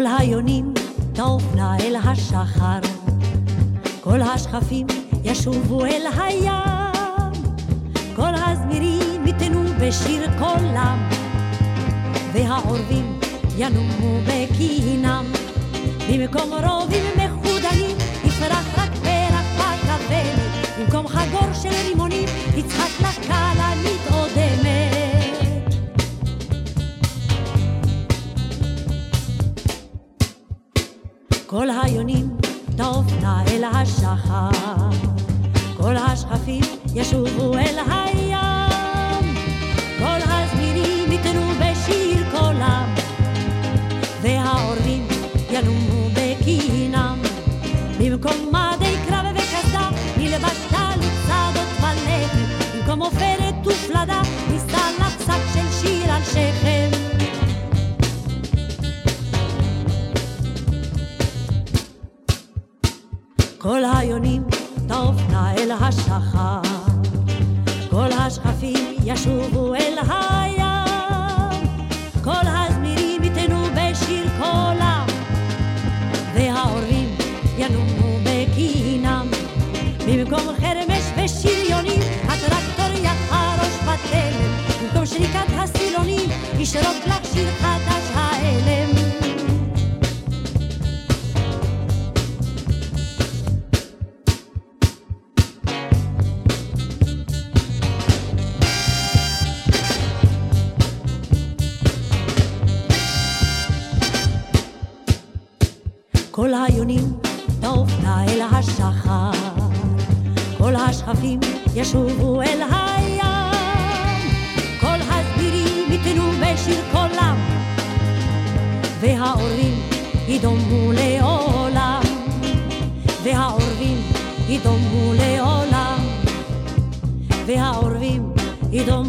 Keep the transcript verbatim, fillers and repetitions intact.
היונים תעופנה אל השחר, כל השכפים ישובו אל הים, כל הזמירים יתנו בשיר קולם, והעורבים ינומו בקינם. במקום רובים מחודנים יפרח רק פרח בכוונת, במקום חגור של רימונים תצחק לה כלנית אודמת. כל היונים תעופנה אל השחר, כל השכפים ישובו אל הים, כל הזמירים יתנו בשיר קולם, והעורבים ינומו בקינם. במקום מדי קרב וקסדה נלבש טלית צדות ולחם, במקום עופרת ופלדה נישא לה פסק של שיר על שכם. כל היונים תעופנה אל השחר, כל השכפים ישובו אל הים, כל הזמירים יתנו בשיר קולם, והעורבים ינומו בקינם. במקום חרמש ושריונים הטרקטור יחרוש בתלם, במקום שריקת הסילונים ישרוק לך שיר חדש האלם. כל היונים תעופנה אל השחר, כל השכפים ישובו אל הים, כל הזמירים יתנו בשיר קולם, והעורבים ידומו לעולם, והעורבים ידומו לעולם, והעורבים ידומו